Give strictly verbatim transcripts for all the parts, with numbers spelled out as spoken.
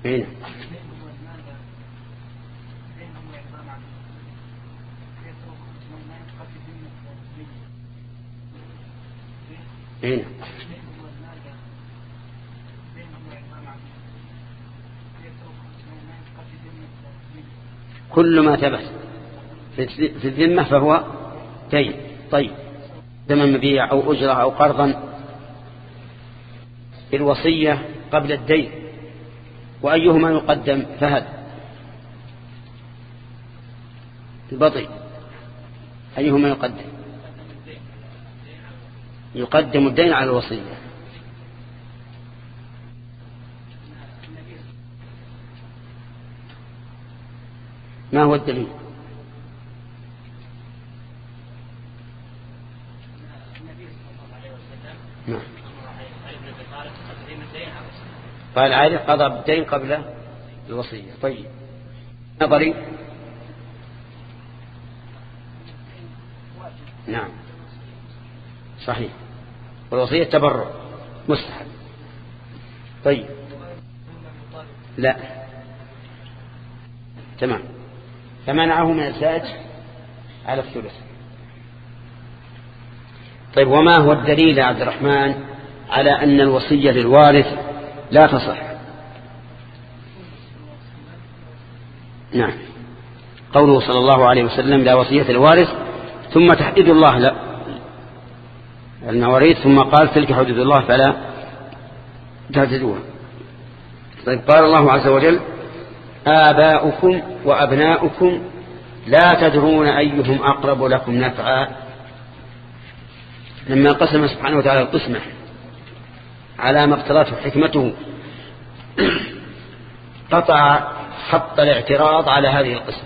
هنا هنا كل ما ثبت في الذمة فهو دين. طيب ثمن مبيع أو أجرة أو قرضا الوصية قبل الدين، وأيهما يقدم؟ فهد البطيء، أيهما يقدم؟ يقدم الدين على الوصية. ما هو الدليل؟ نعم. قال علي قضى بالدين قبل الوصية. طيب نظري. نعم صحيح، والوصية تبرع مستحب. طيب لا تمام، فمنعه من الزاج على الثلث. طيب وما هو الدليل يا عبد الرحمن على أن الوصية للوارث لا تصح؟ نعم، قوله صلى الله عليه وسلم لا وصية للوارث، ثم تحديد الله لا المواريث، ثم قال تلك حدود الله فلا تعتدوها. طيب قال الله عز وجل آباؤكم وأبناؤكم لا تدرون أيهم أقرب لكم نفعا. لما قسم سبحانه وتعالى القسمة على ما اقتضته حكمته قطع خط الاعتراض على هذه القسمة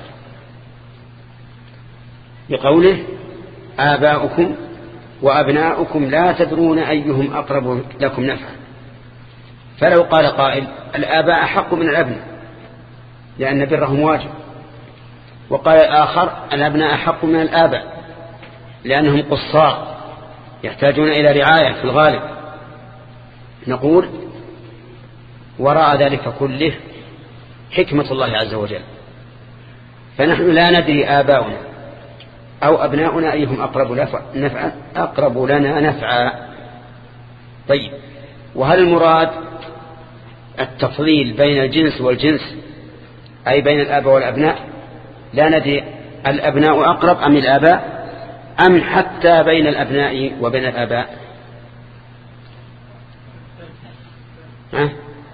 بقوله آباؤكم وأبناؤكم لا تدرون أيهم أقرب لكم نفعا. فلو قال قائل الآباء حق من الأبناء لأن برهم واجب، وقال الآخر الأبناء حق من الآباء لأنهم قصار يحتاجون إلى رعاية في الغالب، نقول وراء ذلك كله حكمة الله عز وجل، فنحن لا ندري آباؤنا أو أبناؤنا أيهم أقرب نفعا أقرب لنا نفعا. طيب وهل المراد التفضيل بين الجنس والجنس أي بين الآباء والأبناء؟ لا ندري الأبناء أقرب أم الآباء أم حتى بين الأبناء وبين الآباء؟ ها؟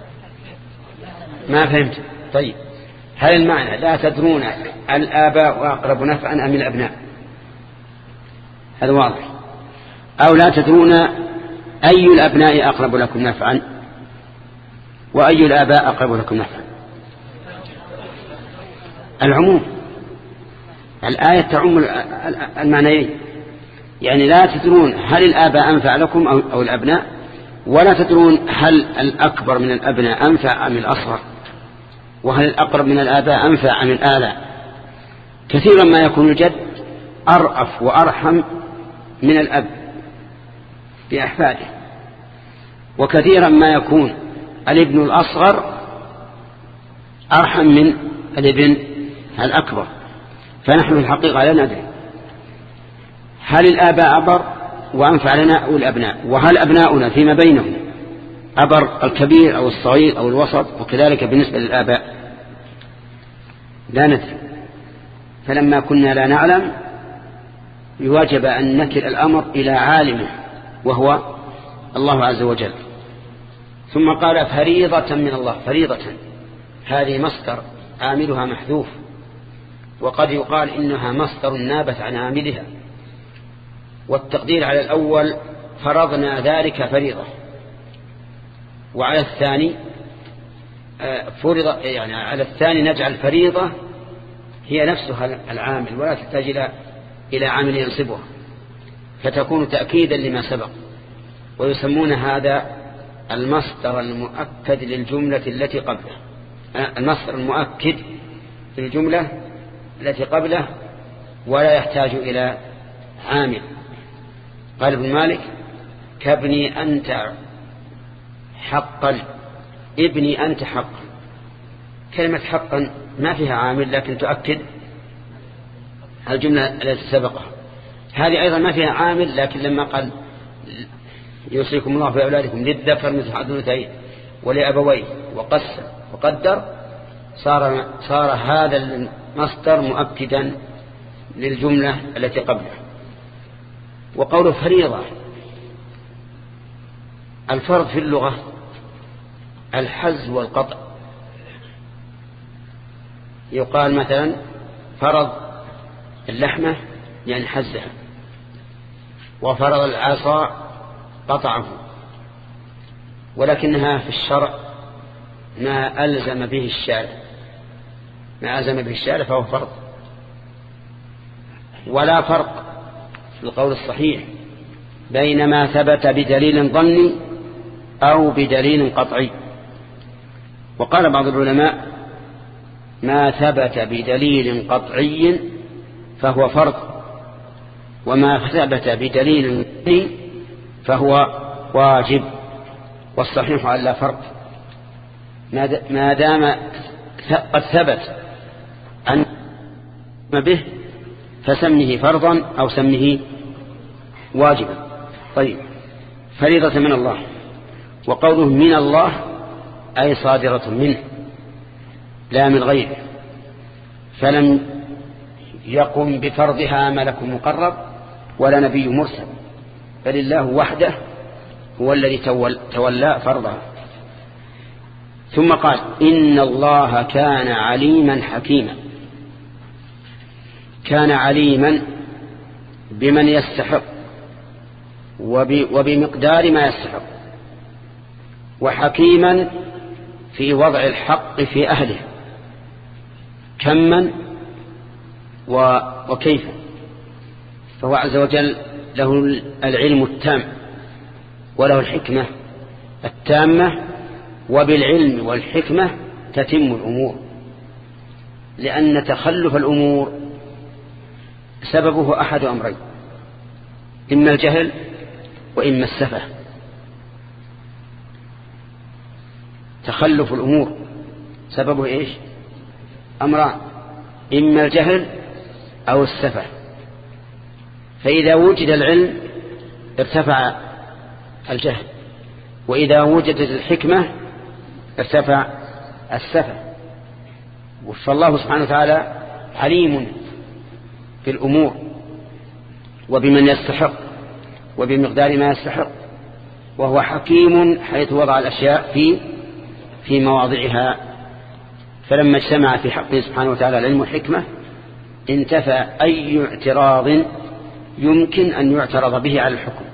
ما فهمت. طيب هل المعنى لا تدرون الآباء أقرب نفعا أم الأبناء؟ هذا واضح. أو لا تدرون أي الأبناء أقرب لكم نفعا وأي الآباء أقرب لكم نفعا؟ العموم، الآية تعم المعنيين، يعني لا تدرون هل الآباء أنفع لكم أو الأبناء، ولا تدرون هل الأكبر من الأبناء أنفع أم الأصغر، وهل الأقرب من الآباء أنفع أم الآلاء. كثيرا ما يكون الجد أرأف وأرحم من الأب بأحفاده، وكثيرا ما يكون الابن الأصغر أرحم من الابن الأكبر. فنحن في الحقيقة لا ندري هل الآباء أبر وأنفع لنا أو الأبناء، وهل أبناؤنا فيما بينهم أبر الكبير أو الصغير أو الوسط، وكذلك بالنسبة للآباء لا ندري. فلما كنا لا نعلم يواجب أن نكل الأمر إلى عالمه وهو الله عز وجل. ثم قال فريضة من الله. فريضة هذه مصدر عاملها محذوف، وقد يقال إنها مصدر نابت عن عاملها، والتقدير على الأول فرضنا ذلك فريضة، وعلى الثاني فرض، يعني على الثاني نجعل فريضة هي نفسها العامل ولا تحتاج إلى إلى عامل ينصبها، فتكون تأكيدا لما سبق. ويسمون هذا المصدر المؤكد للجملة التي قبله، المصدر المؤكد للجملة التي قبله ولا يحتاج إلى عامل. قال ابن مالك كابني أنت حقا، ابني أنت حقا، كلمة حقا ما فيها عامل لكن تؤكد الجملة التي سبقها. هذه أيضا ما فيها عامل لكن لما قال يوصيكم الله في أولادكم للذكر مثل حظ الأنثيين ولأبويه وقسم وقدر صار, صار هذا المصدر مؤكدا للجملة التي قبله. وقول فريضة، الفرض في اللغة الحز والقطع. يقال مثلا فرض اللحمة يعني حزها، وفرض العصا قطعه، ولكنها في الشرع ما ألزم به الشارع، ما ألزم به الشارع فهو فرض. ولا فرق في القول الصحيح بين ما ثبت بدليل ظني أو بدليل قطعي. وقال بعض العلماء ما ثبت بدليل قطعي فهو فرض، وما ثبت بدليل ظني فهو واجب. والصحيح أن لا فرق ما دام قد ثبت أن به فسمه فرضا أو سمه واجبا. طيب، فريضة من الله. وقوله من الله أي صادرة منه لا من غيره، فلم يقم بفرضها ملك مقرب ولا نبي مرسل، بل الله وحده هو الذي تولى فرضها. ثم قال إن الله كان عليما حكيما. كان عليما بمن يستحق وبمقدار ما يستحق، وحكيما في وضع الحق في أهله كما وكيف. فهو عز وجل له العلم التام وله الحكمة التامة، وبالعلم والحكمة تتم الأمور، لأن تخلف الأمور سببه أحد أمرين، إما الجهل وإما السفه. تخلف الأمور سببه إيش؟ أمران، إما الجهل أو السفه. فإذا وجد العلم ارتفع الجهل، وإذا وجدت الحكمة ارتفع السفه. فالله سبحانه وتعالى عليم في الأمور وبمن يستحق وبمقدار ما يستحق، وهو حكيم حيث وضع الأشياء في في مواضعها. فلما اجتمع في حقه سبحانه وتعالى العلم والحكمة انتفى أي اعتراض يمكن أن يعترض به على الحكم.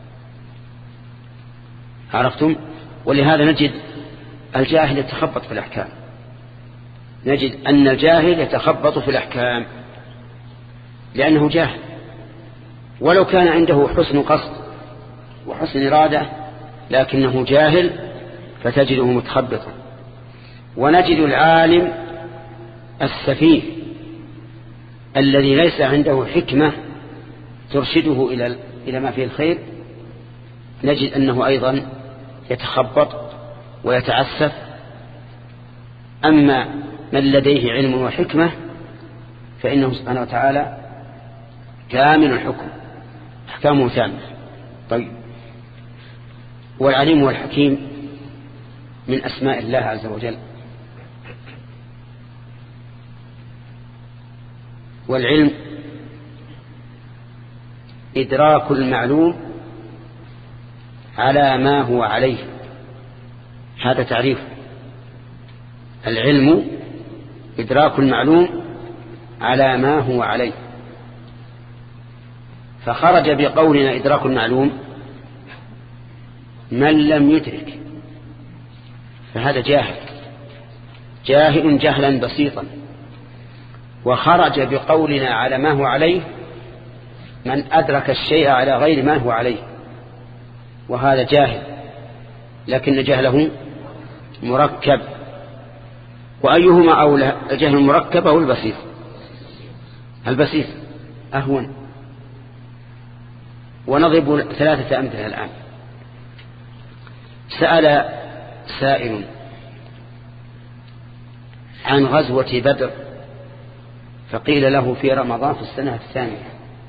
عرفتم؟ ولهذا نجد الجاهل يتخبط في الأحكام، نجد أن الجاهل يتخبط في الأحكام لأنه جاهل، ولو كان عنده حسن قصد وحسن إرادة لكنه جاهل فتجده متخبطا. ونجد العالم السفيه الذي ليس عنده حكمة ترشده إلى إلى ما فيه الخير، نجد أنه أيضا يتخبط ويتعسف. أما من لديه علم وحكمة فإنه سبحانه وتعالى كامل الحكم، أحكامه تامة. طيب، والعليم والحكيم من أسماء الله عز وجل. والعلم إدراك المعلوم على ما هو عليه، هذا تعريفه. العلم إدراك المعلوم على ما هو عليه. فخرج بقولنا إدراك المعلوم من لم يدرك، فهذا جاهل جاهل جهلا بسيطا. وخرج بقولنا على ما هو عليه من أدرك الشيء على غير ما هو عليه، وهذا جاهل لكن جهله مركب. وأيهما أولى، الجهل المركب أو البسيط؟ البسيط أهون. ونضرب ثلاثة أمثلة الآن. سأل سائل عن غزوة بدر فقيل له في رمضان في السنة الثانية،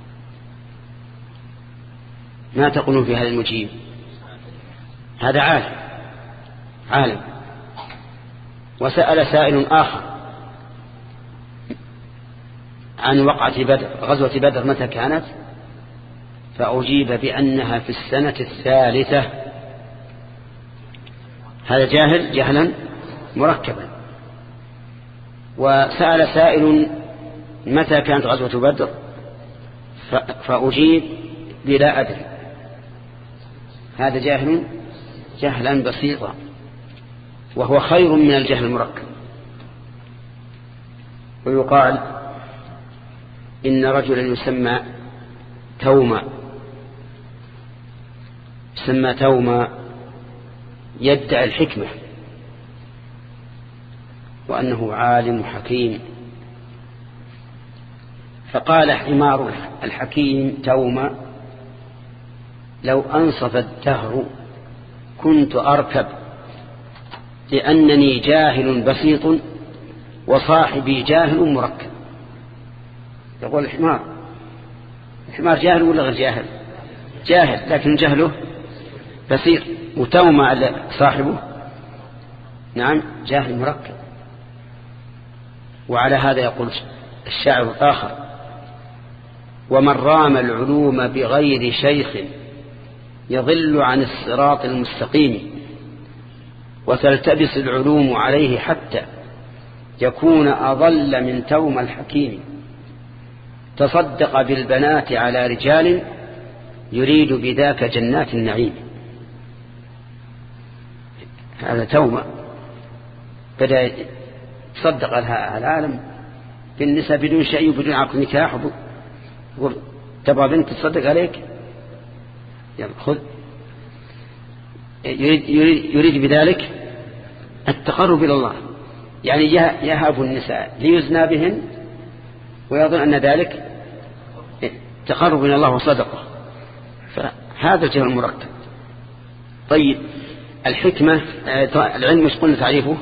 ما تقولون في هذا المجيب؟ هذا عالم عالم. وسأل سائل آخر عن وقعة بدر، غزوة بدر متى كانت؟ فأجيب بأنها في السنة الثالثة. هذا جاهل جهلا مركبا. وسأل سائل متى كانت غزوة بدر؟ فأجيب بلا أدري. هذا جاهل جهلا بسيطا، وهو خير من الجهل المركب. ويقال إن رجلا يسمى توما يسمى توما يدعي الحكمة وأنه عالم حكيم، فقال حمار الحكيم توما: لو أنصف الدهر كنت أركب، لأنني جاهل بسيط وصاحبي جاهل مركب. يقول الحمار الحمار جاهل ولا غير جاهل؟ جاهل، لكن جهله بسيط. وتوما صاحبه نعم جاهل مركب. وعلى هذا يقول الشاعر الآخر: ومن رام العلوم بغير شيخ يضل عن الصراط المستقيم، وتلتبس العلوم عليه حتى يكون أضل من توم الحكيم. تصدق بالبنات على رجال يريد بذاك جنات النعيم. هذا توما بدأ تصدق العالم بالنساء بدون شيء وبدون عقد نكاح. تبغى بنت تصدق عليك؟ يلا خذ. يريد, يريد, يريد بذلك التقرب إلى الله، يعني يهاب النساء ليزنى بهن ويظن أن ذلك تقرب إلى الله وصدقه. فهذا الجهل المركب. طيب الحكمة العلم مش قلنا تعريفه؟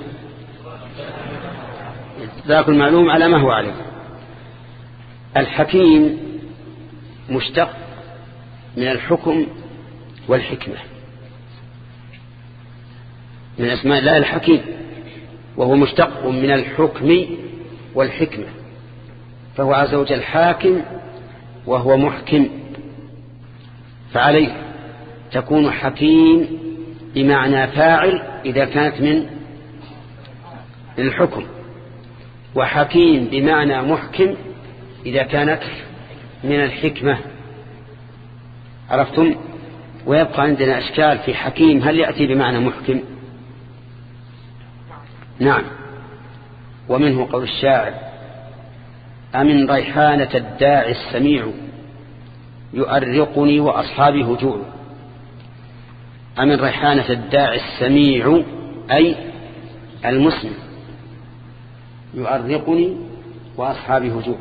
ذاك المعلوم على ما هو عليه. الحكيم مشتق من الحكم والحكمة، من أسماء الله الحكيم، وهو مشتق من الحكم والحكمة، فهو عز وجل حاكم وهو محكم. فعليه تكون حكيم بمعنى فاعل إذا كانت من الحكم، وحكيم بمعنى محكم إذا كانت من الحكمة. عرفتم؟ ويبقى عندنا أشكال في حكيم، هل يأتي بمعنى محكم؟ نعم. ومنه قول الشاعر: أمن ريحانة الداعي السميع يؤرقني وأصحابي هجوع. أمن ريحانة الداعي السميع أي المسلم، يؤرقني وأصحابي هجوع.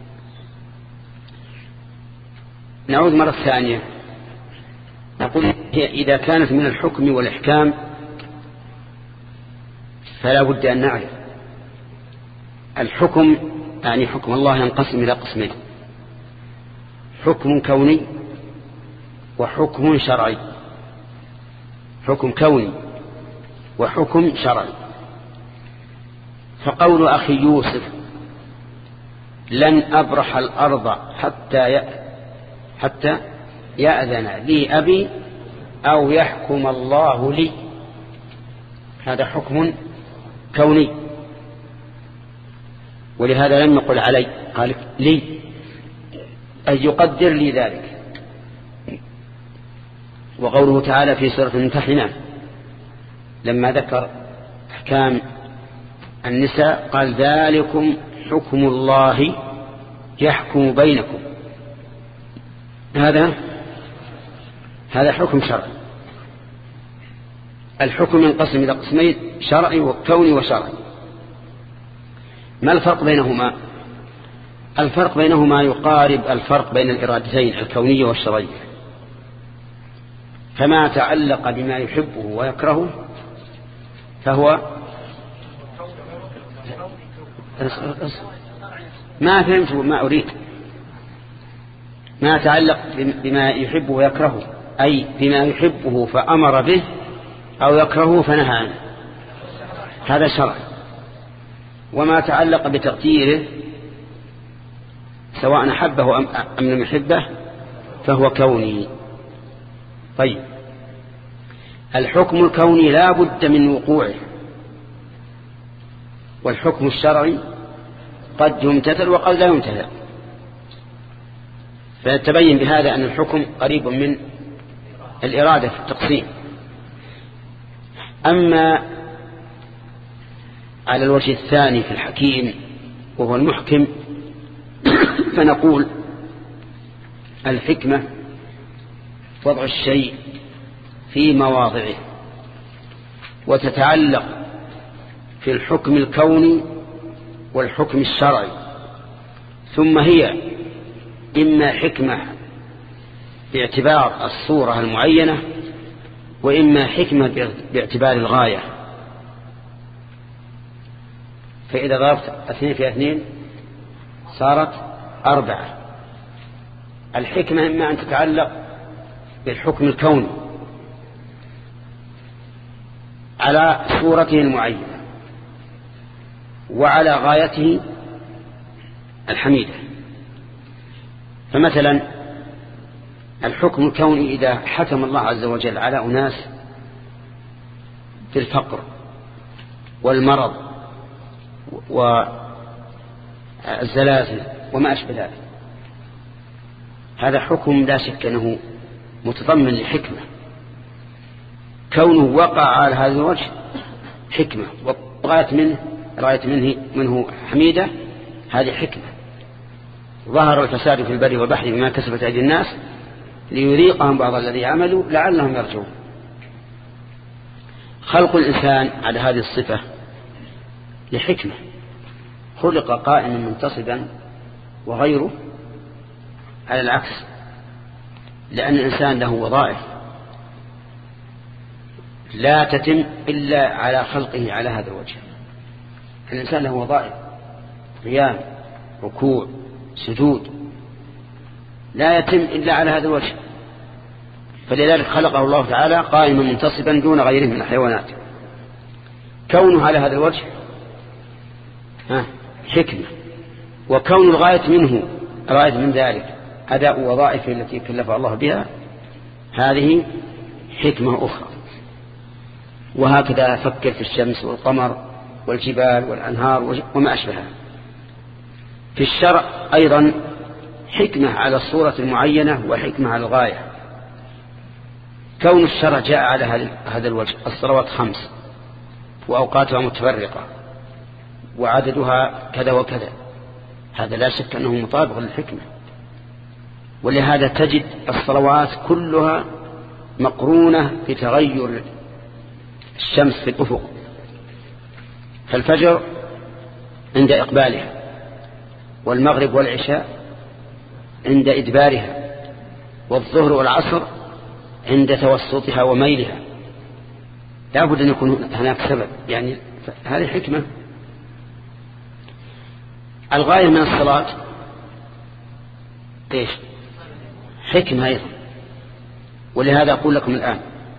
نعود مرة ثانية نقول إذا كانت من الحكم والإحكام فلا بد أن نعرف الحكم، يعني حكم الله ينقسم إلى قسمين: حكم كوني وحكم شرعي. حكم كوني وحكم شرعي. فقول أخي يوسف: لن أبرح الأرض حتى حتى يأذن لي أبي أو يحكم الله لي، هذا حكم كوني، ولهذا لم يقل علي، قال لي، أي يقدر لي ذلك. وقوله تعالى في سورة الممتحنة لما ذكر أحكام النساء قال: ذلكم حكم الله يحكم بينكم. هذا هذا حكم شرعي. الحكم ينقسم إلى قسمين: شرعي وكوني وشرعي. ما الفرق بينهما؟ الفرق بينهما يقارب الفرق بين الإرادتين الكونية والشرعية. فما تعلق بما يحبه ويكرهه فهو ما فهمت ما أريد. ما يتعلق بما يحبه ويكرهه، أي بما يحبه فأمر به أو يكرهه فنهى عنه، هذا شرع. وما تعلق بتقديره سواء أحبه أم لم يحبه فهو كوني. طيب، الحكم الكوني لا بد من وقوعه، والحكم الشرعي قد يمتثل وقد لا يمتثل، فيتبين بهذا أن الحكم قريب من الإرادة في التقسيم. أما على الوجه الثاني في الحكيم وهو المحكم فنقول الحكمة وضع الشيء في مواضعه، وتتعلق في الحكم الكوني والحكم الشرعي، ثم هي إما حكمة باعتبار الصورة المعينة وإما حكمة باعتبار الغاية. فإذا ضربت اثنين في اثنين صارت أربعة. الحكمة إما أن تتعلق بالحكم الكوني على صورته المعينة وعلى غايته الحميدة. فمثلا الحكم الكوني إذا حكم الله عز وجل على أناس بالفقر والمرض والزلازل وما أشبه ذلك، هذا حكم لا شك أنه متضمن لحكمة. كونه وقع على هذا الوجه حكمة، وغاية منه غاية منه منه حميدة، هذه حكمة. ظهر الفساد في البر والبحر بما كسبت أيدي الناس ليذيقهم بعض الذي عملوا لعلهم يرجعون. خلق الإنسان على هذه الصفة لحكمة، خلق قائما منتصبا، وغيره على العكس، لأن الإنسان له وظائف لا تتم إلا على خلقه على هذا الوجه. الإنسان له وظائف قيام، ركوع، سجود، لا يتم إلا على هذا الوجه، فلذلك خلقه الله تعالى قائما منتصبا دون غيره من الحيوانات. كونه على هذا الوجه حكمة، وكون الغاية منه الغاية من ذلك أداء وظائفه التي كلف الله بها، هذه حكمة أخرى. وهكذا فكر في الشمس والقمر والجبال والأنهار وما أشبهها. في الشرع أيضا حكمة على الصورة المعينة وحكمة على الغاية. كون الشرع جاء على هذا الوجه، الصلوات خمس وأوقاتها متفرقة وعددها كذا وكذا، هذا لا شك أنه مطابق للحكمة. ولهذا تجد الصلوات كلها مقرونة بتغير الشمس في الأفق، فالفجر عند إقبالها، والمغرب والعشاء عند إدبارها، والظهر والعصر عند توسطها وميلها. لا بد أن يكون هناك سبب، يعني هذه حكمة. الغاية من الصلاة إيش؟ حكمة أيضا. ولهذا أقول لكم الآن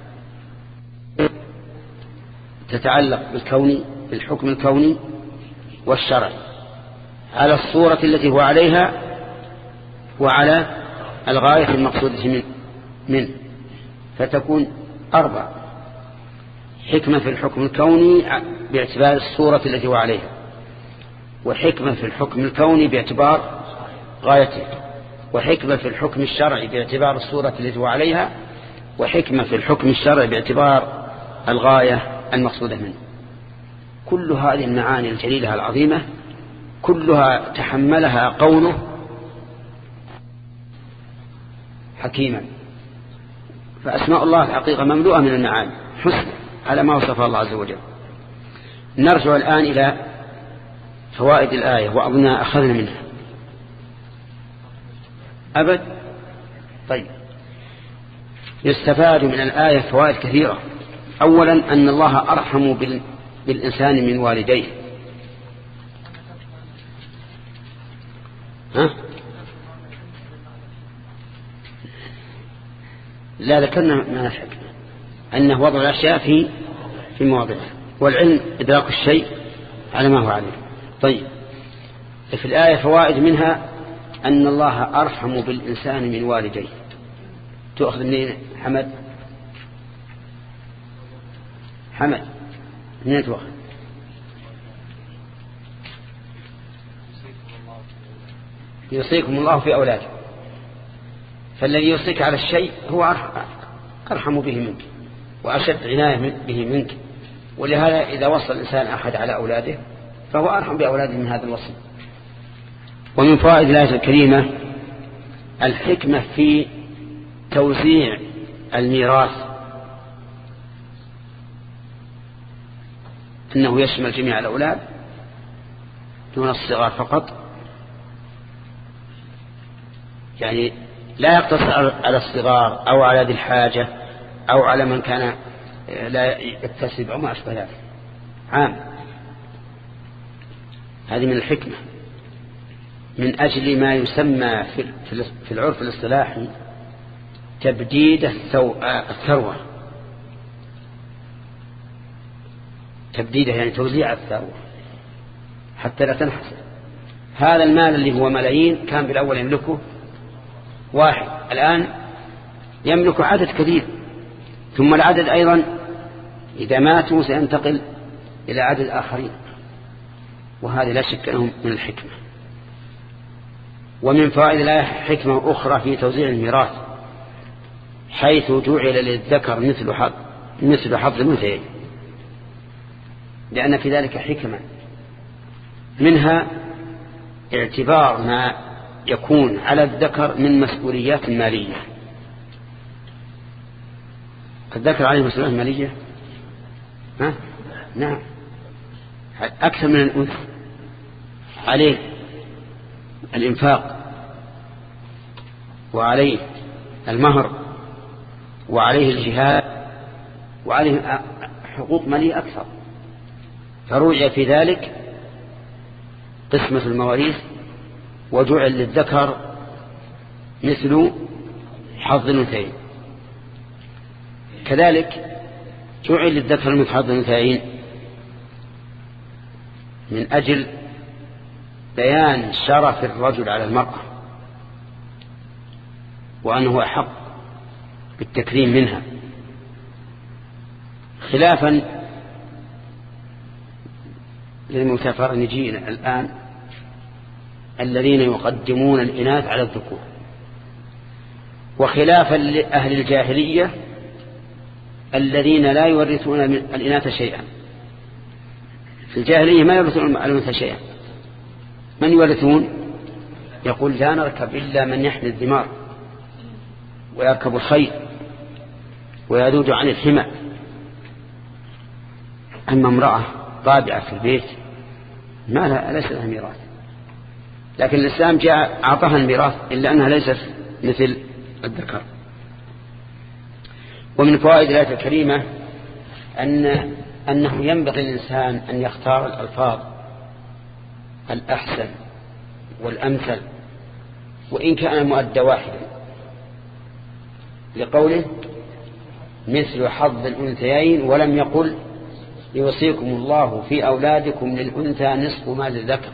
تتعلق بالكوني، بالحكم الكوني والشرعي، على الصورة التي هو عليها وعلى الغاية المقصودة من منه، فتكون أربع: حكمة في الحكم الكوني باعتبار الصورة التي هو عليها، وحكمة في الحكم الكوني باعتبار غايته، وحكمة في الحكم الشرعي باعتبار الصورة التي هو عليها، وحكمة في الحكم الشرعي باعتبار الغاية المقصودة منه. كل هذه المعاني الجليلة العظيمة كلها تحملها قوله حكيما. فأسماء الله الحقيقة مملوءة من المعاني حسن على ما وصفها الله عز وجل. نرجع الآن إلى فوائد الآية، وأظن أخذنا منها أبد. طيب، يستفاد من الآية فوائد كثيرة. أولا أن الله أرحم بالإنسان من والديه، ها؟ لا، ذكرنا ما الحكمة أنه وضع الأشياء في في مواضعها، والعلم إدراك الشيء على ما هو عليه. طيب، في الآية فوائد منها أن الله أرحم بالإنسان من والديه. تأخذ منين حمد؟ حمد منين تأخذ؟ يوصيكم الله في أولاده، فالذي يوصيك على الشيء هو أرحم به منك وأشد عناية به منك، ولهذا إذا وصى الإنسان أحد على أولاده فهو أرحم بأولاده من هذا الوصي. ومن فوائد الآية الكريمة الحكمة في توزيع الميراث، أنه يشمل جميع الأولاد دون الصغار فقط، يعني لا يقتصر على الصغار أو على ذي الحاجة أو على من كان لا يكتسب أو ما أشبه ذلك، عام. هذه من الحكمة، من أجل ما يسمى في العرف الاصطلاحي تبديد الثروة. تبديده يعني توزيع الثروة حتى لا تنحسر. هذا المال اللي هو ملايين كان بالأول يملكه واحد، الآن يملك عدد كثير، ثم العدد أيضا إذا ماتوا سينتقل إلى عدد آخرين، وهذا لا شك أنه من الحكمة. ومن فوائد الآية حكمة أخرى في توزيع الميراث، حيث جعل للذكر مثل حظ مثل حظ الأنثيين، لأن في ذلك حكمة، منها اعتبار ما يكون على الذكر من مسؤوليات مالية. الذكر عليه مسؤوليات مالية، ها؟ نعم، أكثر من الأنثى. عليه الإنفاق، وعليه المهر، وعليه الجهاد، وعليه حقوق مالية أكثر، فرجع في ذلك قسمة المواريث، وجعل للذكر مثل حظ الأنثيين. كذلك جعل للذكر مثل حظ الأنثيين من أجل بيان شرف الرجل على المرأة، وأنه أحق بالتكريم منها، خلافا للمتفرنجين الآن الذين يقدمون الإناث على الذكور، وخلافا لأهل الجاهلية الذين لا يورثون الإناث شيئا. في الجاهلية ما يورثون الأنثى شيئا، من يورثون؟ يقول لا نركب إلا من يحمل الذمار ويركب الخيل ويذود عن الحمى. أما امرأة طابعة في البيت ما لها، ليس لها ميراث، لكن الإسلام جاء أعطاها الميراث إلا أنها ليست مثل الذكر. ومن فوائد الآية الكريمة أن أنه ينبغي الإنسان أن يختار الألفاظ الأحسن والأمثل وإن كان المؤدى واحدا، لقوله مثل حظ الأنثيين، ولم يقل يوصيكم الله في أولادكم للأنثى نصف ما للذكر.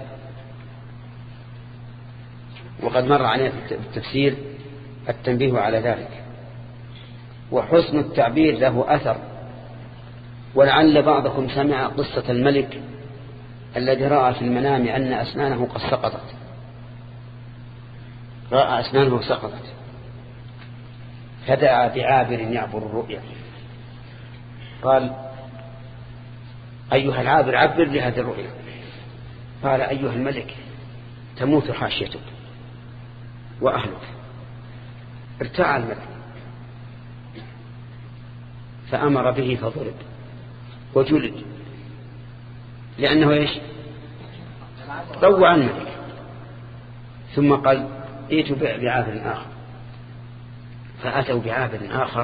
وقد مر علينا في التفسير التنبيه على ذلك. وحسن التعبير له أثر، ولعل بعضكم سمع قصة الملك الذي رأى في المنام أن أسنانه قد سقطت، رأى أسنانه سقطت، فدعا بعابر يعبر الرؤيا، قال أيها العابر عبر لهذه الرؤيا. قال أيها الملك تموت حاشيتك وأهلك. ارتاع الملك فأمر به فضرب وجلد، لأنه إيش؟ روع الملك. ثم قال ائتوا بعابر آخر، فأتوا بعابر آخر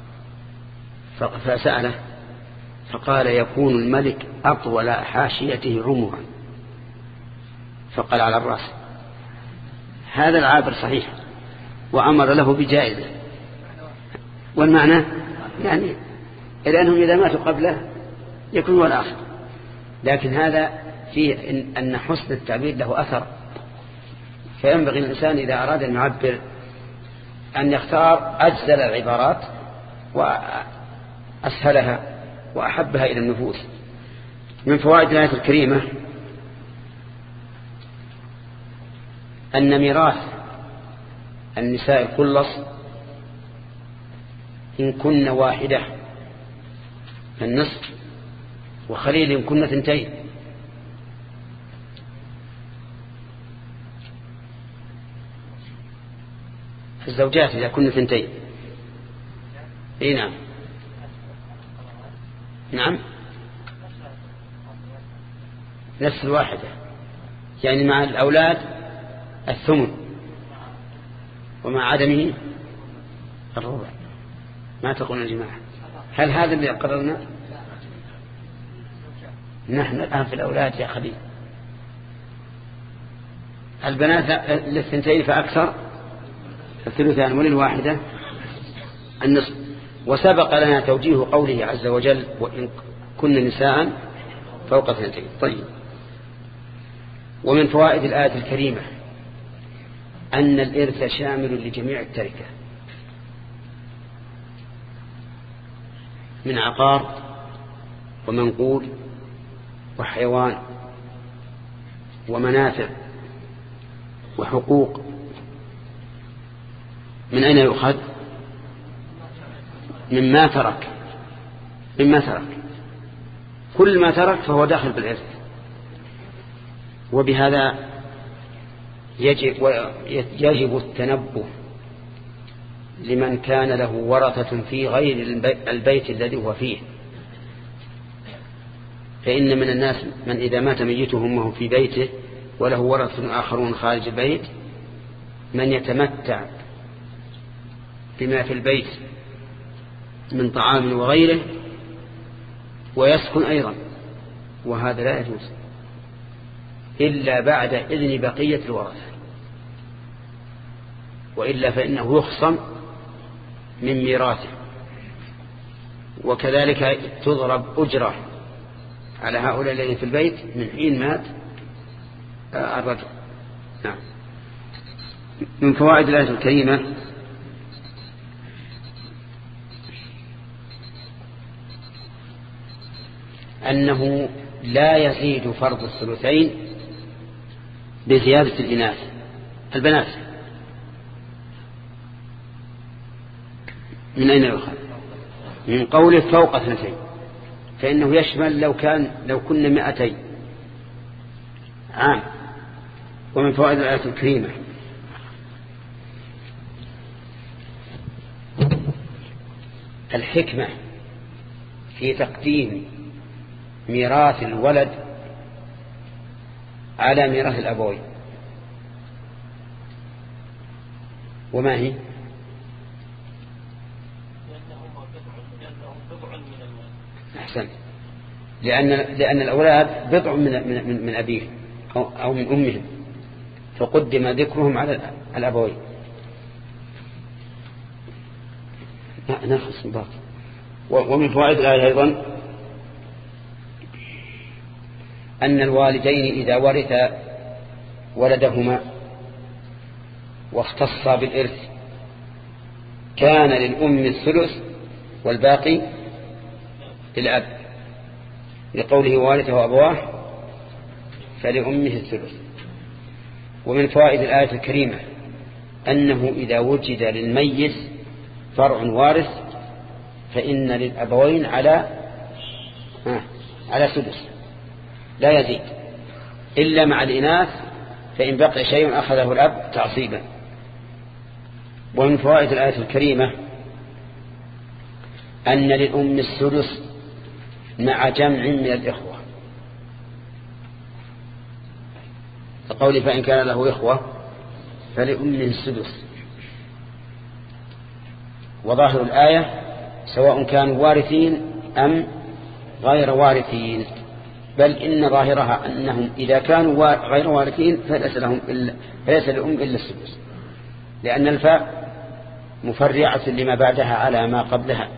فسأله فقال يكون الملك أطول حاشيته عمرا، فقال على الرأس. هذا العابر صحيح وأمر له بجائزة، والمعنى يعني لأنهم إذا ماتوا قبله يكون هو الآخر، لكن هذا فيه إن, أن حسن التعبير له أثر، فينبغي الإنسان إذا أراد أن يعبر أن يختار أجزل العبارات وأسهلها وأحبها إلى النفوس. من فوائد الآية الكريمة أن ميراث النساء الخلص إن كن واحدة فالنصف، وخليل إن كن ثنتين. الزوجات إذا كن ثنتين. اي نعم نعم نفس الواحدة، يعني مع الأولاد الثمن ومع عدمه الربع. ما تقولون يا جماعة؟ هل هذا اللي قررنا؟ نحن الآن في الأولاد يا خليل، البنات للثنتين فأكثر الثلثان، وللواحدة النصف. وسبق لنا توجيه قوله عز وجل وإن كن نساء فوق اثنتين. طيب. ومن فوائد الآية الكريمة أن الإرث شامل لجميع التركة، من عقار ومنقول وحيوان ومنافع وحقوق. من أين يؤخذ؟ مما ترك، مما ترك كل ما ترك فهو داخل بالإرث. وبهذا يجب, يجب التنبه لمن كان له ورثة في غير البيت الذي هو فيه، فإن من الناس من إذا مات ميتهم وهو في بيته وله ورثة آخرون خارج البيت، من يتمتع بما في البيت من طعام وغيره ويسكن أيضا، وهذا لا يجوز إلا بعد إذن بقية الورثة، وإلا فإنه يخصم من ميراثه. وكذلك تضرب أجرة على هؤلاء الذين في البيت من حين مات الرجل. نعم. من فوائد الآية الكريمة أنه لا يزيد فرض الثلثين بزيادة الإناث البنات. من أين يؤخذ؟ من قوله فوق اثنتين، فإنه يشمل لو كان لو كنا مئتين عام. ومن فوائد الآية الكريمة الحكمة في تقديم ميراث الولد على ميراث الأبوين. وما هي؟ أحسن. لأن لأن الأولاد بضع من من من أبيه أو أو من أمهم، فقدم ذكرهم على الأبوين. نخص باقي. ومن فوائد الآية أيضا أن الوالدين إذا ورثا ولدهما واختصا بالإرث كان للأم الثلث والباقي للأب، لقوله وارثه أبواه فلأمه الثلث. ومن فوائد الآية الكريمة أنه إذا وجد للميت فرع وارث فإن للأبوين على على سدس لا يزيد إلا مع الإناث، فإن بقي شيء أخذه الأب تعصيبا. ومن فوائد الآية الكريمة أن للأم السدس مع جمع من الإخوة، فقولي فإن كان له إخوة فلأمه السدس. وظاهر الآية سواء كانوا وارثين أم غير وارثين. بل إن ظاهرها أنهم إذا كانوا غير وارثين فليس لهم إلا فليس لهم إلا السدس، لأن الفاء مفرعة لما بعدها على ما قبلها.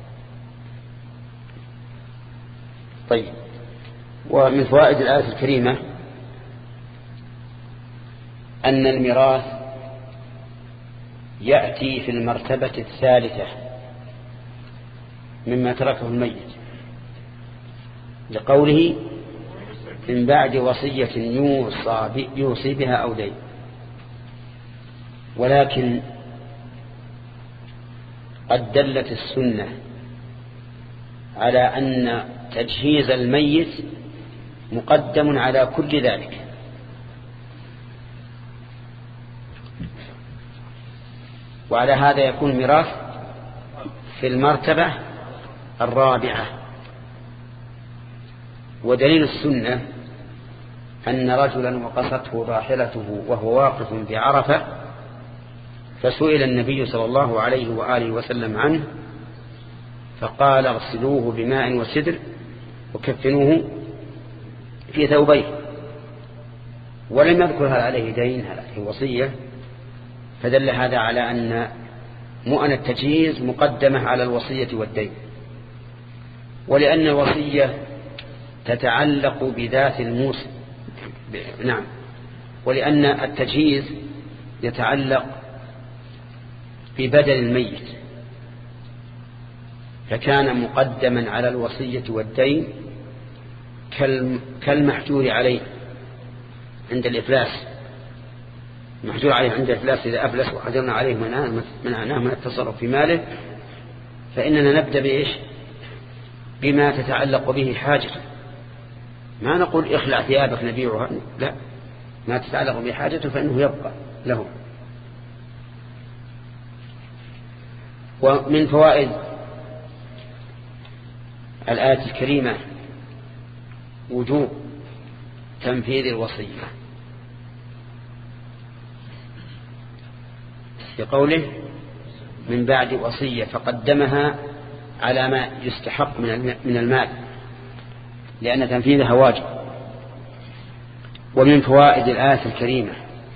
طيب، ومن فوائد الآية الكريمة أن الميراث يأتي في المرتبة الثالثة مما تركه الميت، لقوله من بعد وصية يوصى يوصي بها أو دين. ولكن قد دلت السنة على أن تجهيز الميت مقدم على كل ذلك، وعلى هذا يكون ميراث في المرتبة الرابعة. ودليل السنة أن رجلا وقصته راحلته وهو واقف بعرفة، فسئل النبي صلى الله عليه وآله وسلم عنه فقال اغسلوه بماء وسدر وكفنوه في ثوبيه، ولم يذكر هل عليه دين هل عليه وصية، فدل هذا على أن مؤن التجهيز مقدمة على الوصية والدين. ولأن الوصية تتعلق بذات الموصي، نعم، ولأن التجهيز يتعلق ببدل الميت، فكان مقدما على الوصية والدين كالمحجور عليه عند الإفلاس. المحجور عليه عند الإفلاس إذا أفلس وحجرنا عليه منعناه من التصرف في ماله، فإننا نبدأ بإيش؟ بما تتعلق به حاجة. ما نقول اخلع ثيابك نبيعها، لا، ما تتعلق به حاجته فإنه يبقى له. ومن فوائد الآية الكريمة وجوب تنفيذ الوصية، بقوله من بعد وصية، فقدمها على ما يستحق من المال، لأن تنفيذها واجب. ومن فوائد الآية الكريمة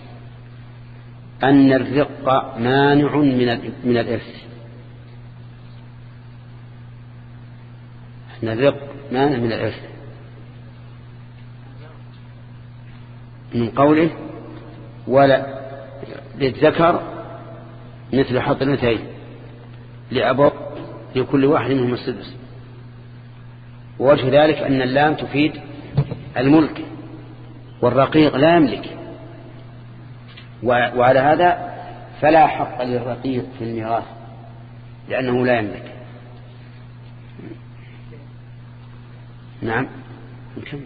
أن الرق مانع من الإرث. أن الرق مانع من الإرث من قوله ولا للذكر مثل حظ الأنثيين لأبوه لكل واحد منهم السدس. ووجه ذلك أن اللام تفيد الملك، والرقيق لا يملك، وعلى هذا فلا حق للرقيق في الميراث لأنه لا يملك. نعم، نكمل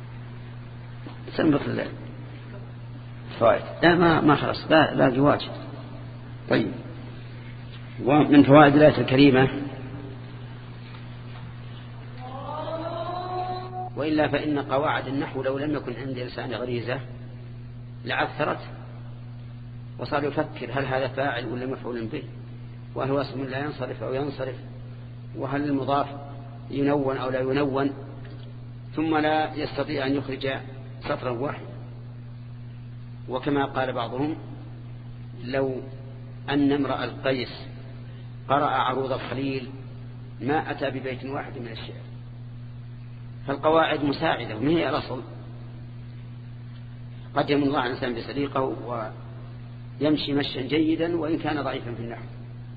سنبط الفوائد. لا ما ما خلص، لا لا جواج. طيب، ومن فوائد الآية الكريمة وإلا فإن قواعد النحو لو لم يكن عند إنسان غريزة لعثرت وصار يفكر هل هذا فاعل ولا مفعول به، وهل هو اسم لا ينصرف أو ينصرف، وهل المضاف ينون أو لا ينون، ثم لا يستطيع أن يخرج سطرا واحد. وكما قال بعضهم لو أن امرأ القيس قرأ عروض الخليل ما أتى ببيت واحد من الشعر. فالقواعد مساعدة وما هي الأصل. قد يمن الله على الإنسان بسليقه ويمشي مشيا جيدا وإن كان ضعيفا في النحو.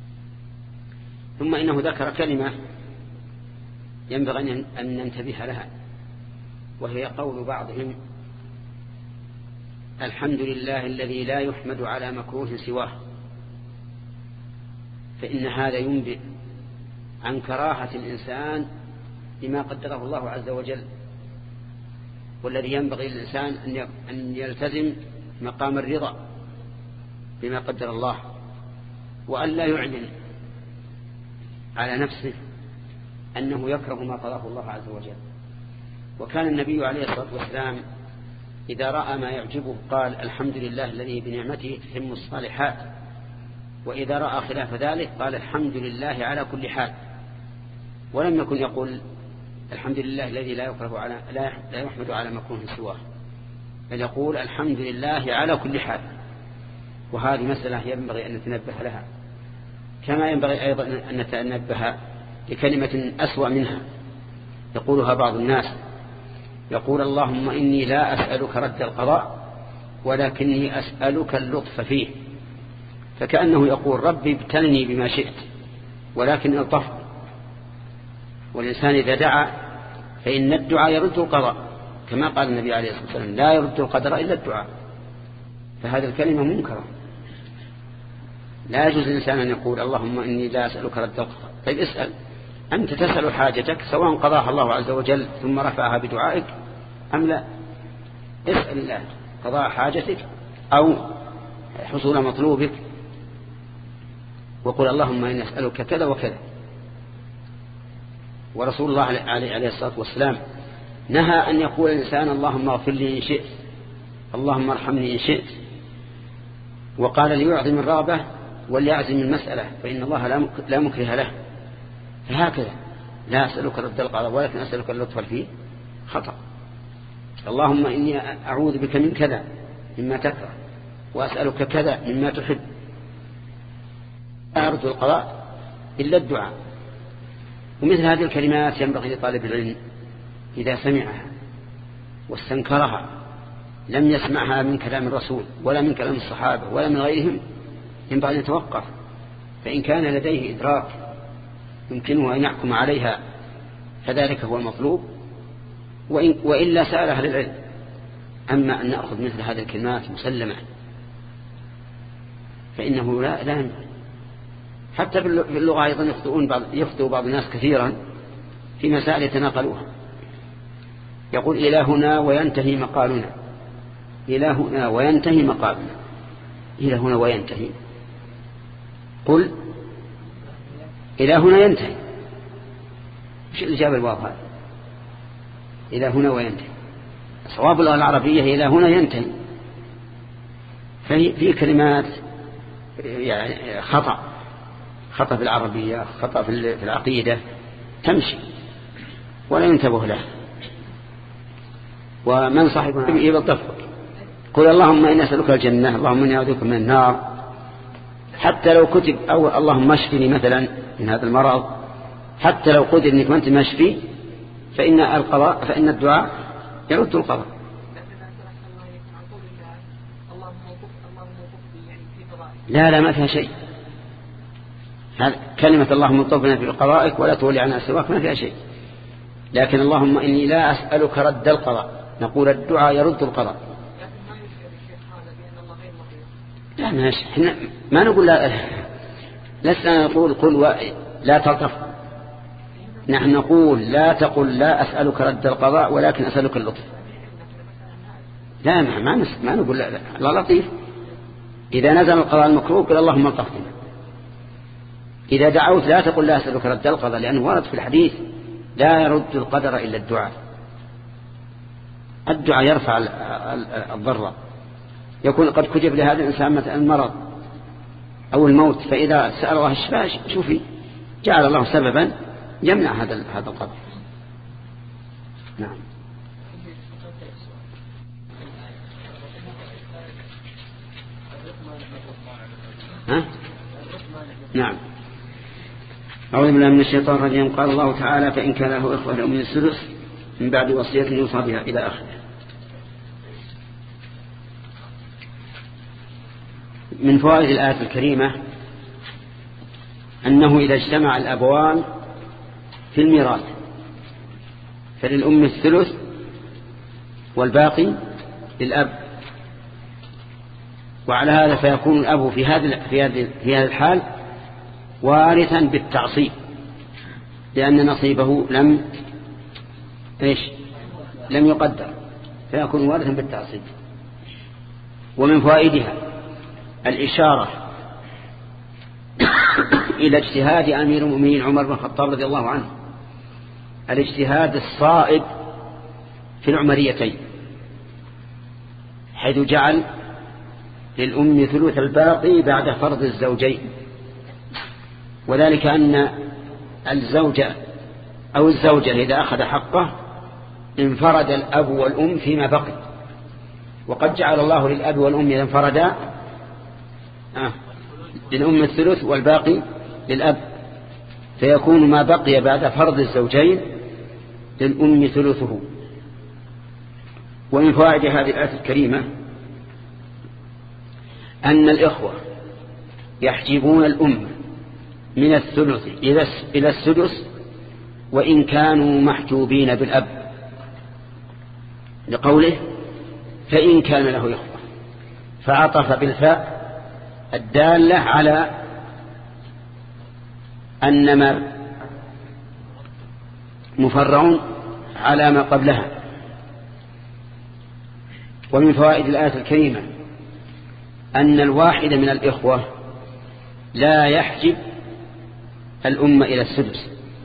ثم إنه ذكر كلمة ينبغي أن ننتبه لها، وهي قول بعضهم الحمد لله الذي لا يحمد على مكروه سواه، فإن هذا ينبئ عن كراهة الإنسان بما قدره الله عز وجل، والذي ينبغي للإنسان أن يلتزم مقام الرضا بما قدر الله، وأن لا يعلن على نفسه أنه يكره ما قضاه الله عز وجل. وكان النبي عليه الصلاة والسلام إذا رأى ما يعجبه قال الحمد لله الذي بنعمته تتم الصالحات، وإذا رأى خلاف ذلك قال الحمد لله على كل حال، ولم يكن يقول الحمد لله الذي لا يكره على لا يحمد على مكروه سواه، بل يقول الحمد لله على كل حال. وهذه مسألة ينبغي أن نتنبه لها، كما ينبغي أيضا أن نتنبه لكلمة أسوأ منها يقولها بعض الناس، يقول اللهم إني لا أسألك رد القضاء ولكني أسألك اللطف فيه، فكأنه يقول ربي ابتلني بما شئت ولكن الطف. والإنسان إذا دعا فإن الدعاء يرد القضاء، كما قال النبي عليه الصلاة والسلام لا يرد القدر إلا الدعاء. فهذه الكلمة منكرة، لا يجوز الإنسان أن يقول اللهم إني لا أسألك رد القضاء. طيب اسأل، أنت تسأل حاجتك سواء قضاها الله عز وجل ثم رفعها بدعائك أم لا، اسأل الله قضاء حاجتك أو حصول مطلوبك، وقل اللهم إني أسألك كذا وكذا. ورسول الله عليه الصلاة والسلام نهى أن يقول الإنسان اللهم اغفر لي إن شئت، اللهم ارحمني إن شئت، وقال ليعظم الرغبة وليعزم المسألة فإن الله لا مكره له. فهكذا لا أسألك رد القضاء ولكن أسألك اللطف فيه خطأ. اللهم إني أعوذ بك من كذا مما تكره وأسألك كذا مما تحب. لا أرد القضاء إلا الدعاء. ومثل هذه الكلمات ينبغي لطالب العلم إذا سمعها واستنكرها لم يسمعها من كلام الرسول ولا من كلام الصحابة ولا من غيرهم، ينبغي أن يتوقف، فإن كان لديه إدراك يمكنه أن يحكم عليها فذلك هو المطلوب، وإن وإلا سأل أهل العلم. أما أن نأخذ مثل هذه الكلمات مسلمة فإنه لا لا ينبغي. حتى في اللغة أيضا يخطئون بعض يخطئ بعض الناس كثيرا في مسائل يتناقلوها، يقول إلهنا وينتهي مقالنا، إلهنا وينتهي مقالنا، إلهنا وينتهي، قل إلهنا ينتهي. وش الإجابة الواضحة؟ إلهنا وينتهي. صواب اللغة العربية إلهنا ينتهي. في كلمات يعني خطأ خطأ في العربية، خطأ في العقيدة تمشي ولا ينتبه له. ومن صاحبنا يبطفك قل اللهم إني أسألك الجنة، اللهم إني أعوذ بك من النار. حتى لو كتب أو اللهم اشفني مثلا من هذا المرض، حتى لو قدر إنك ما أنت مشفي فإن القضاء فإن الدعاء يرد القضاء. لا لا ما فيها شيء. كلمة اللهم اطفنا في قضائك ولا تولي عنا سواك ما فيها شيء. لكن اللهم إني لا أسألك رد القضاء، نقول الدعاء يرد القضاء. لا ماشي، احنا ما نقول لا، لسنا نقول قل لا تلطف، نحن نقول لا تقل لا أسألك رد القضاء ولكن أسألك اللطف. لا ما ما, ما نقول لا, لا الله لطيف. إذا نزل القضاء المكروه قل اللهم الطفنا. إذا دعوت لا تقل لا أسألك رد القضاء، لأنه ورد في الحديث لا يرد القدر إلا الدعاء. الدعاء يرفع الضر. يكون قد كتب لهذا الإنسان مثلا المرض أو الموت، فإذا سأل الله الشفاء شوفي جعل الله سببا يمنع هذا هذا القدر. نعم. ها؟ نعم. أعوذ بالله من الشيطان الرجيم. قال الله تعالى فإن كان له إخوة من السدس من بعد وصية يوصى بها إلى آخره. من فوائد الآية الكريمة أنه إذا اجتمع الأبوان في الميراث فللأم الثلث والباقي للأب، وعلى هذا فيكون الأب في هذا في هذه في هذا الحال وارثا بالتعصيب، لأن نصيبه لم إيش لم يقدر، فيكون وارثا بالتعصيب. ومن فوائدها الإشارة إلى اجتهاد أمير المؤمنين عمر بن الخطاب رضي الله عنه، الاجتهاد الصائب في العمريتين، حيث جعل للأم ثلث الباقي بعد فرض الزوجين، وذلك أن الزوجة أو الزوجة إذا أخذ حقه انفرد الأب والأم فيما بقي. وقد جعل الله للأب والأم إذا انفردا آه للأم الثلث والباقي للأب، فيكون ما بقي بعد فرض الزوجين للأم ثلثه. ومن فوائد هذه الآية الكريمة أن الإخوة يحجبون الأم من الثلث إلى السدس وإن كانوا محجوبين بالأب، لقوله فإن كان له إخوة، فعطف بالفاء الدالة على أن ما مفرع على ما قبلها. ومن فوائد الآية الكريمة أن الواحد من الإخوة لا يحجب الأمة إلى السدس،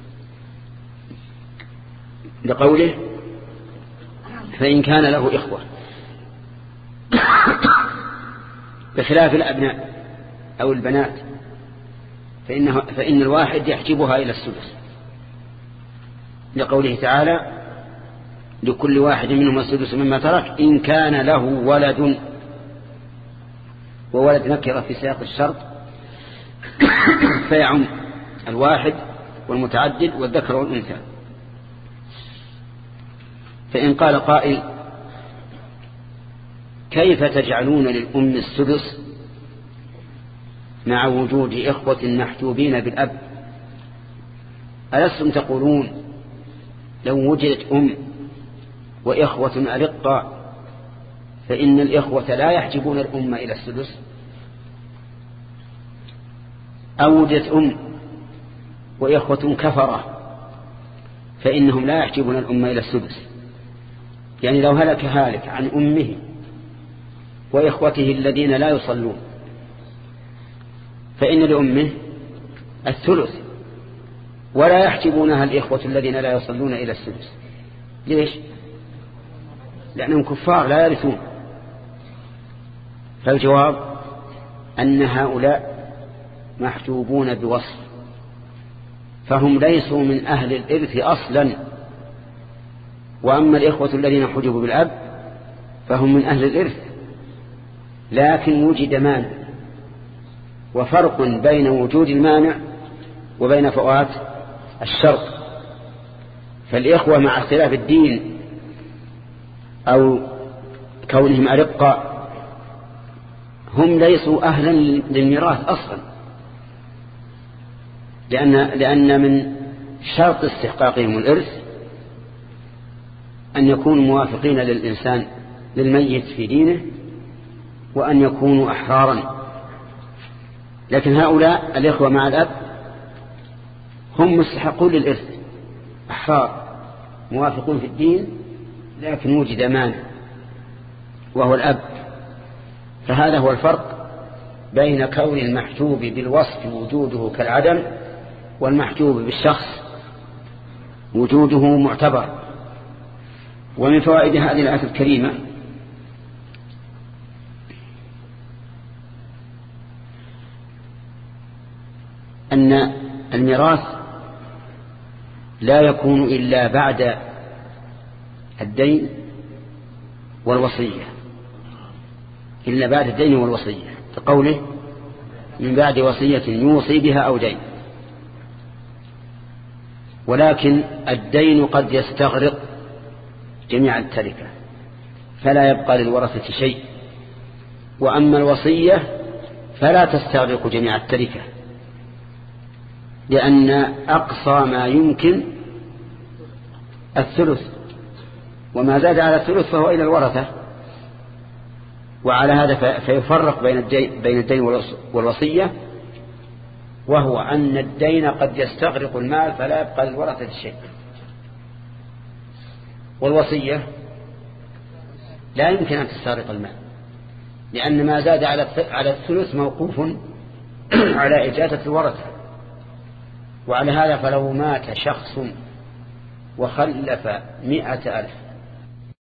لقوله فإن كان له إخوة، بخلاف الأبناء أو البنات فإنه فإن الواحد يحجبها إلى السدس، لقوله تعالى لكل واحد منهم السدس مما ترك إن كان له ولد، وولد نكرة في سياق الشرط فيعم الواحد والمتعدد والذكر والأنثى. فإن قال قائل كيف تجعلون للأم السدس مع وجود إخوة محجوبين بالأب؟ ألستم تقولون لو وجدت أم وإخوة أرقة فإن الإخوة لا يحجبون الأمة إلى السدس؟ أو وجدت أم وإخوة كفرة فإنهم لا يحجبون الأمة إلى السدس؟ يعني لو هلك هالك عن أمه وإخوته الذين لا يصلون فإن لأمه الثلث ولا يحجبونها الإخوة الذين لا يصلون إلى السدس. ليش؟ لأنهم كفار لا يرثون. فالجواب أن هؤلاء محجوبون بوصف، فهم ليسوا من أهل الإرث أصلا. وأما الإخوة الذين حجبوا بالأب فهم من أهل الإرث، لكن وجد مانع، وفرق بين وجود المانع وبين فوات الشرط. فالإخوة مع اختلاف الدين أو كونهم أرقة هم ليسوا أهلا للميراث أصلا، لأن, لأن من شرط استحقاقهم الإرث أن يكونوا موافقين للإنسان للميت في دينه وأن يكونوا أحرارا. لكن هؤلاء الإخوة مع الأب هم مستحقون للإرث، أحرار موافقون في الدين، لكن وجد مانع وهو الأب. فهذا هو الفرق بين كون المحجوب بالوصف وجوده كالعدم والمحجوب بالشخص وجوده معتبر. ومن فوائد هذه الآية الكريمة أن الميراث لا يكون إلا بعد الدين والوصية، إلا بعد الدين والوصية، كقوله من بعد وصية يوصي بها أو دين. ولكن الدين قد يستغرق جميع التركة فلا يبقى للورثة شيء، وأما الوصية فلا تستغرق جميع التركة، لأن أقصى ما يمكن الثلث، وما زاد على الثلث فهو إلى الورثة. وعلى هذا فيفرق بين الدين, بين الدين والوصية، وهو أن الدين قد يستغرق المال فلا يبقى للورثة شيء، والوصية لا يمكن أن تستغرق المال، لأن ما زاد على الثلث موقوف على إجازة الورثة. وعلى هذا فلو مات شخص وخلف مئة ألف